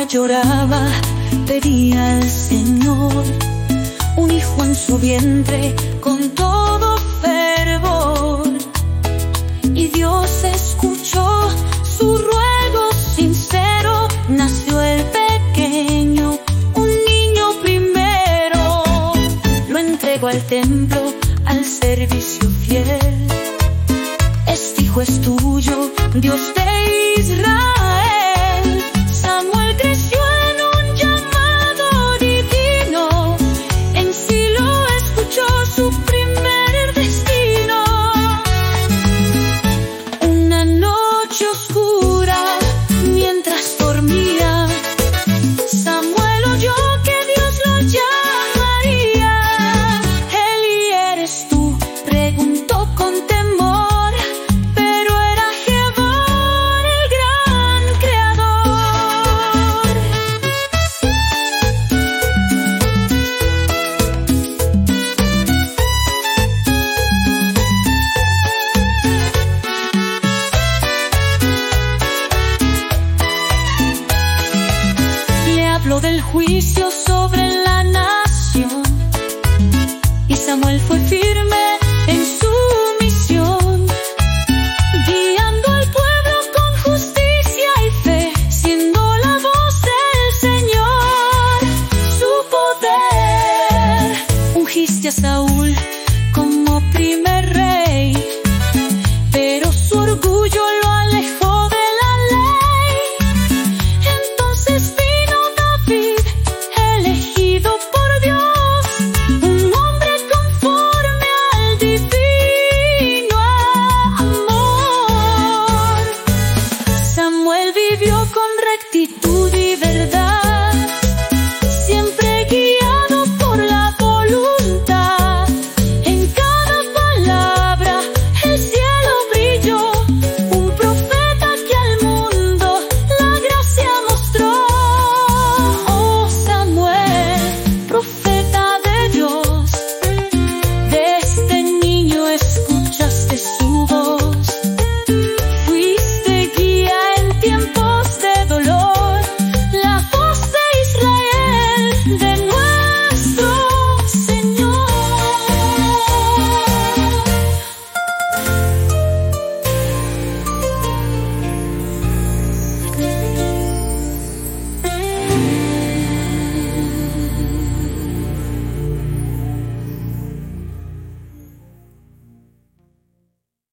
lloraba, pedía al Señor un hijo en su vientre con todo fervor. Y Dios escuchó su ruego sincero, nació el pequeño, un niño primero. Lo entregó al templo, al servicio fiel. Este hijo es tuyo, Dios de Israel. Samuel creció en un llamado divino, en Silo escuchó su primer destino. Una noche oscura, mientras dormía, Samuel oyó que Dios lo llamaría. Eli, ¿eres tú?, preguntó con temor, pero era Jehová el gran creador. Le habló del juicio sobre la nación, y Samuel fue firme en su misión, guiando al pueblo con justicia y fe, siendo la voz del Señor. Su poder, ungiste a Saúl como primer rey, pero su orgullo lo alejó de la ley. Entonces vino David, elegido por Dios, un hombre conforme al divino amor. Samuel vivió con rectitud y